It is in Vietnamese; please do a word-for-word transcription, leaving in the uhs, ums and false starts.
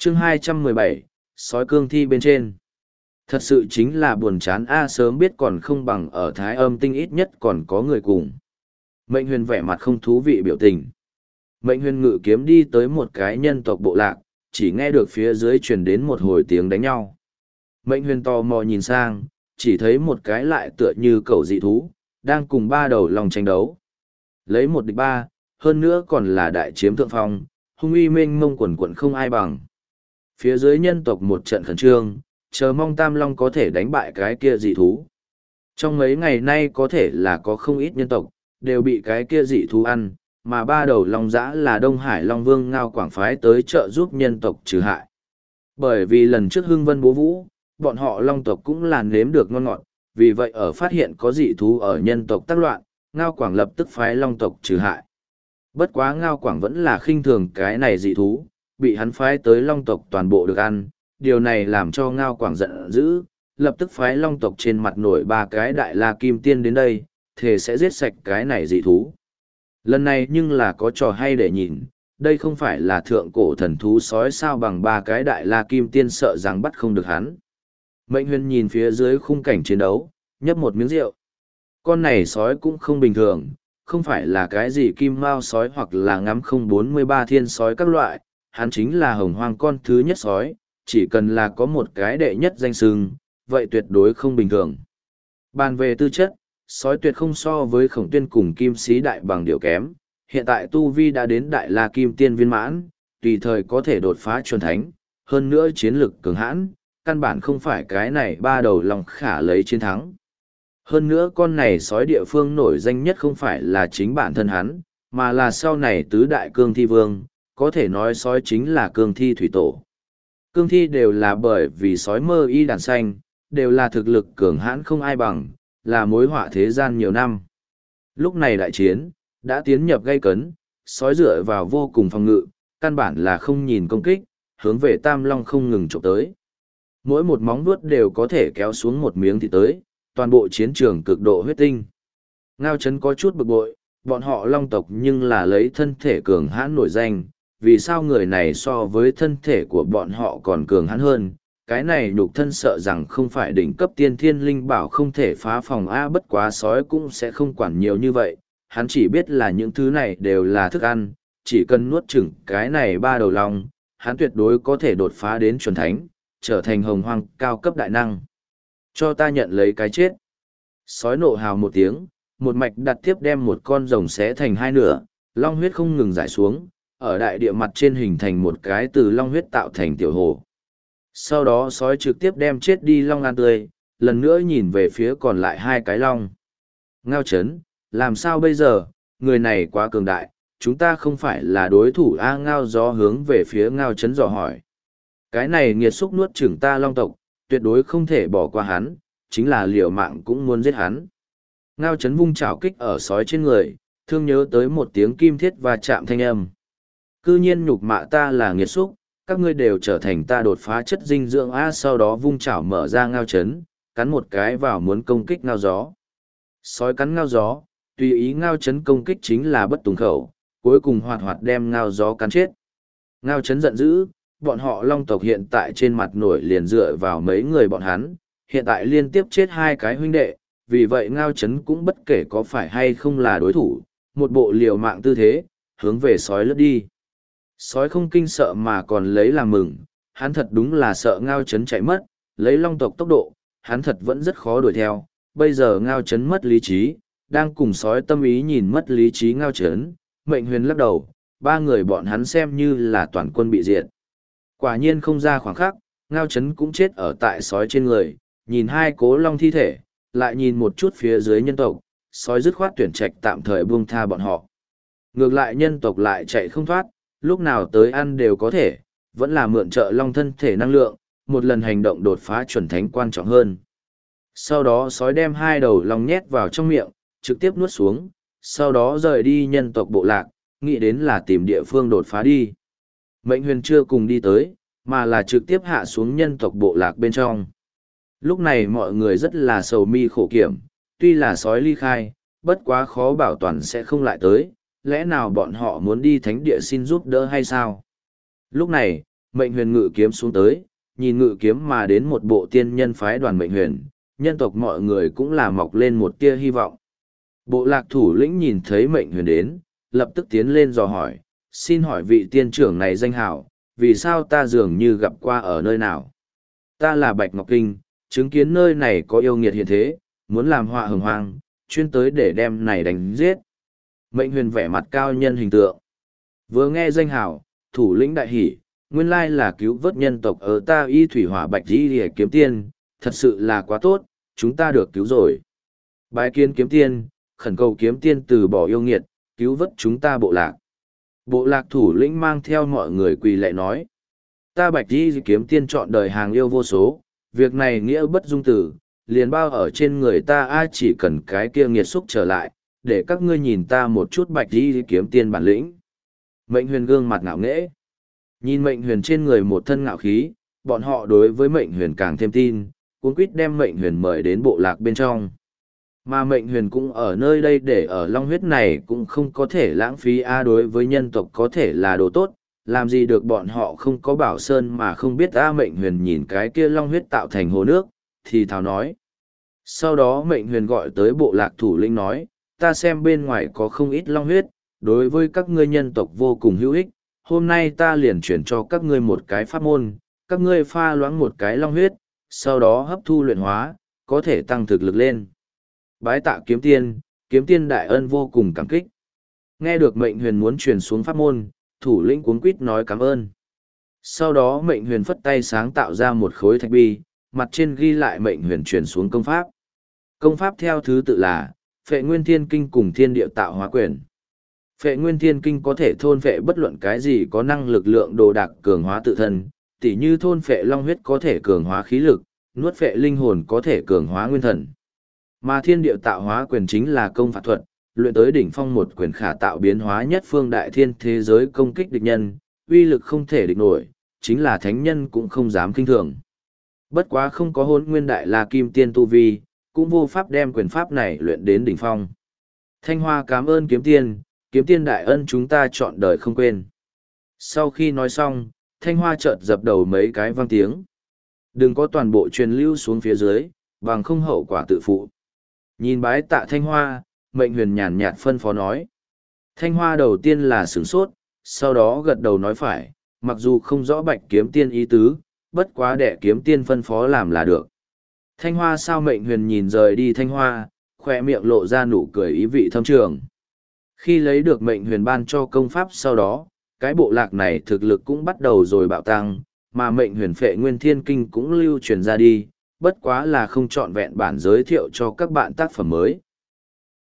chương hai trăm mười bảy, sói cương thi bên trên. Thật sự chính là buồn chán a, sớm biết còn không bằng ở Thái Âm Tinh ít nhất còn có người cùng. Mệnh huyền vẻ mặt không thú vị biểu tình. Mệnh huyền ngự kiếm đi tới một cái nhân tộc bộ lạc, chỉ nghe được phía dưới truyền đến một hồi tiếng đánh nhau. Mệnh huyền tò mò nhìn sang, chỉ thấy một cái lại tựa như cẩu dị thú, đang cùng ba đầu lòng tranh đấu. Lấy một địch ba, hơn nữa còn là đại chiếm thượng phong, hung uy mênh mông quần quận không ai bằng. Phía dưới nhân tộc một trận khẩn trương, chờ mong Tam Long có thể đánh bại cái kia dị thú. Trong mấy ngày nay có thể là có không ít nhân tộc, đều bị cái kia dị thú ăn, mà ba đầu long dã là Đông Hải Long Vương Ngao Quảng phái tới trợ giúp nhân tộc trừ hại. Bởi vì lần trước Hưng Vân bố vũ, bọn họ long tộc cũng là nếm được ngon ngọt, vì vậy ở phát hiện có dị thú ở nhân tộc tác loạn, Ngao Quảng lập tức phái long tộc trừ hại. Bất quá Ngao Quảng vẫn là khinh thường cái này dị thú, bị hắn phái tới long tộc toàn bộ được ăn, điều này làm cho Ngao Quảng giận dữ, lập tức phái long tộc trên mặt nổi ba cái đại la kim tiên đến đây, thề sẽ giết sạch cái này dị thú. Lần này nhưng là có trò hay để nhìn, đây không phải là thượng cổ thần thú sói sao bằng ba cái đại la kim tiên sợ rằng bắt không được hắn. Mệnh huyền nhìn phía dưới khung cảnh chiến đấu, nhấp một miếng rượu. Con này sói cũng không bình thường, không phải là cái gì kim mao sói hoặc là ngắm không bốn mươi ba thiên sói các loại, hắn chính là hồng hoang con thứ nhất sói, chỉ cần là có một cái đệ nhất danh sưng, vậy tuyệt đối không bình thường. Bàn về tư chất, sói tuyệt không so với khổng tuyên cùng kim sĩ đại bằng điều kém, hiện tại tu vi đã đến đại la kim tiên viên mãn, tùy thời có thể đột phá chuẩn thánh, hơn nữa chiến lực cường hãn, căn bản không phải cái này ba đầu lòng khả lấy chiến thắng. Hơn nữa con này sói địa phương nổi danh nhất không phải là chính bản thân hắn, mà là sau này tứ đại cương thi vương, có thể nói sói chính là cương thi thủy tổ. Cương thi đều là bởi vì sói mơ y đàn xanh, đều là thực lực cường hãn không ai bằng, là mối họa thế gian nhiều năm. Lúc này đại chiến, đã tiến nhập gây cấn, sói dựa vào vô cùng phòng ngự, căn bản là không nhìn công kích, hướng về Tam Long không ngừng chụp tới. Mỗi một móng vuốt đều có thể kéo xuống một miếng thịt tới, toàn bộ chiến trường cực độ huyết tinh. Ngao Chấn có chút bực bội, bọn họ long tộc nhưng là lấy thân thể cường hãn nổi danh, vì sao người này so với thân thể của bọn họ còn cường hãn hơn, cái này nhục thân sợ rằng không phải đỉnh cấp tiên thiên linh bảo không thể phá phòng A, bất quá sói cũng sẽ không quản nhiều như vậy, hắn chỉ biết là những thứ này đều là thức ăn, chỉ cần nuốt chửng cái này ba đầu long, hắn tuyệt đối có thể đột phá đến chuẩn thánh, trở thành hồng hoang cao cấp đại năng. Cho ta nhận lấy cái chết. Sói nộ hào một tiếng, một mạch đặt tiếp đem một con rồng xé thành hai nửa, long huyết không ngừng rải xuống, ở đại địa mặt trên hình thành một cái từ long huyết tạo thành tiểu hồ. Sau đó sói trực tiếp đem chết đi long ăn tươi, lần nữa nhìn về phía còn lại hai cái long. Ngao Chấn, làm sao bây giờ, người này quá cường đại, chúng ta không phải là đối thủ A. Ngao Gió hướng về phía Ngao Chấn dò hỏi. Cái này nghiệt xúc nuốt chửng ta long tộc, tuyệt đối không thể bỏ qua hắn, chính là liều mạng cũng muốn giết hắn. Ngao Chấn vung chảo kích ở sói trên người, thương nhớ tới một tiếng kim thiết và chạm thanh âm. Cư nhiên nhục mạ ta là nghiệt xúc, các ngươi đều trở thành ta đột phá chất dinh dưỡng A. Sau đó vung chảo mở ra Ngao Chấn, cắn một cái vào muốn công kích Ngao Gió. Sói cắn Ngao Gió, tùy ý Ngao Chấn công kích chính là bất tùng khẩu, cuối cùng hoạt hoạt đem Ngao Gió cắn chết. Ngao Chấn giận dữ, bọn họ long tộc hiện tại trên mặt nổi liền dựa vào mấy người bọn hắn, hiện tại liên tiếp chết hai cái huynh đệ, vì vậy Ngao Chấn cũng bất kể có phải hay không là đối thủ, một bộ liều mạng tư thế, hướng về sói lướt đi. Sói không kinh sợ mà còn lấy làm mừng, hắn thật đúng là sợ Ngao Chấn chạy mất, lấy long tộc tốc độ, hắn thật vẫn rất khó đuổi theo, bây giờ Ngao Chấn mất lý trí, đang cùng sói tâm ý nhìn mất lý trí Ngao Chấn, Mệnh Huyền lắc đầu, ba người bọn hắn xem như là toàn quân bị diệt. Quả nhiên không ra khoảng khắc, Ngao Chấn cũng chết ở tại sói trên người, nhìn hai cố long thi thể, lại nhìn một chút phía dưới nhân tộc, sói dứt khoát tuyển trạch tạm thời buông tha bọn họ. Ngược lại nhân tộc lại chạy không thoát, lúc nào tới ăn đều có thể, vẫn là mượn trợ long thân thể năng lượng, một lần hành động đột phá chuẩn thánh quan trọng hơn. Sau đó sói đem hai đầu long nhét vào trong miệng, trực tiếp nuốt xuống, sau đó rời đi nhân tộc bộ lạc, nghĩ đến là tìm địa phương đột phá đi. Mệnh Huyền chưa cùng đi tới, mà là trực tiếp hạ xuống nhân tộc bộ lạc bên trong. Lúc này mọi người rất là sầu mi khổ kiểm, tuy là sói ly khai, bất quá khó bảo toàn sẽ không lại tới, lẽ nào bọn họ muốn đi thánh địa xin giúp đỡ hay sao? Lúc này, Mệnh huyền ngự kiếm xuống tới, nhìn ngự kiếm mà đến một bộ tiên nhân phái đoàn mệnh huyền, nhân tộc mọi người cũng là mọc lên một tia hy vọng. Bộ lạc thủ lĩnh nhìn thấy mệnh huyền đến, lập tức tiến lên dò hỏi, xin hỏi vị tiên trưởng này danh hảo, vì sao ta dường như gặp qua ở nơi nào? Ta là Bạch Ngọc Kinh, chứng kiến nơi này có yêu nghiệt hiện thế, muốn làm họa hồng hoang, chuyên tới để đem này đánh giết. Mệnh huyền vẻ mặt cao nhân hình tượng. Vừa nghe danh hảo, thủ lĩnh đại hỷ, nguyên lai là cứu vớt nhân tộc ở ta y thủy hỏa bạch di để kiếm tiên, thật sự là quá tốt, chúng ta được cứu rồi. Bái kiến kiếm tiên, khẩn cầu kiếm tiên từ bỏ yêu nghiệt, cứu vớt chúng ta bộ lạc. Bộ lạc thủ lĩnh mang theo mọi người quỳ lạy nói. Ta bạch di kiếm tiên chọn đời hàng yêu vô số, việc này nghĩa bất dung tử, liền bao ở trên người ta ai chỉ cần cái kia nghiệt xúc trở lại, để các ngươi nhìn ta một chút bạch di kiếm tiên bản lĩnh. Mệnh huyền gương mặt ngạo nghễ. Nhìn mệnh huyền trên người một thân ngạo khí, bọn họ đối với mệnh huyền càng thêm tin, cuốn quýt đem mệnh huyền mời đến bộ lạc bên trong. Mà mệnh huyền cũng ở nơi đây để ở long huyết này cũng không có thể lãng phí a đối với nhân tộc có thể là đồ tốt, làm gì được bọn họ không có bảo sơn mà không biết a mệnh huyền nhìn cái kia long huyết tạo thành hồ nước, thì thào nói. Sau đó mệnh huyền gọi tới bộ lạc thủ lĩnh nói, ta xem bên ngoài có không ít long huyết, đối với các ngươi nhân tộc vô cùng hữu ích, hôm nay ta liền chuyển cho các ngươi một cái pháp môn, các ngươi pha loãng một cái long huyết, sau đó hấp thu luyện hóa, có thể tăng thực lực lên. Bái tạ kiếm tiên, kiếm tiên đại ân vô cùng cảm kích. Nghe được mệnh huyền muốn truyền xuống pháp môn, thủ lĩnh cuống quýt nói cảm ơn. Sau đó mệnh huyền phất tay sáng tạo ra một khối thạch bi, mặt trên ghi lại mệnh huyền truyền xuống công pháp. Công pháp theo thứ tự là, Phệ Nguyên Thiên Kinh cùng Thiên Địa Tạo Hóa Quyền. Phệ Nguyên Thiên Kinh có thể thôn phệ bất luận cái gì có năng lực lượng đồ đạc cường hóa tự thân, tỉ như thôn phệ long huyết có thể cường hóa khí lực, nuốt phệ linh hồn có thể cường hóa nguyên thần. Mà Thiên Địa Tạo Hóa Quyền chính là công pháp thuật, luyện tới đỉnh phong một quyền khả tạo biến hóa nhất phương đại thiên thế giới công kích địch nhân, uy lực không thể địch nổi, chính là thánh nhân cũng không dám kinh thường. Bất quá không có Hỗn Nguyên Đại La Kim Tiên tu vi, cũng vô pháp đem quyền pháp này luyện đến đỉnh phong. Thanh Hoa cảm ơn kiếm tiên, kiếm tiên đại ân chúng ta chọn đời không quên. Sau khi nói xong, Thanh Hoa chợt dập đầu mấy cái vang tiếng. Đừng có toàn bộ truyền lưu xuống phía dưới, bằng không hậu quả tự phụ. Nhìn bái tạ Thanh Hoa, mệnh huyền nhàn nhạt phân phó nói. Thanh Hoa đầu tiên là sửng sốt, sau đó gật đầu nói phải, mặc dù không rõ bạch kiếm tiên ý tứ, bất quá đệ kiếm tiên phân phó làm là được. Thanh Hoa sao mệnh huyền nhìn rời đi Thanh Hoa, khoe miệng lộ ra nụ cười ý vị thâm trường. Khi lấy được mệnh huyền ban cho công pháp sau đó, cái bộ lạc này thực lực cũng bắt đầu rồi bạo tăng, mà mệnh huyền phệ nguyên thiên kinh cũng lưu truyền ra đi, bất quá là không trọn vẹn bản giới thiệu cho các bạn tác phẩm mới.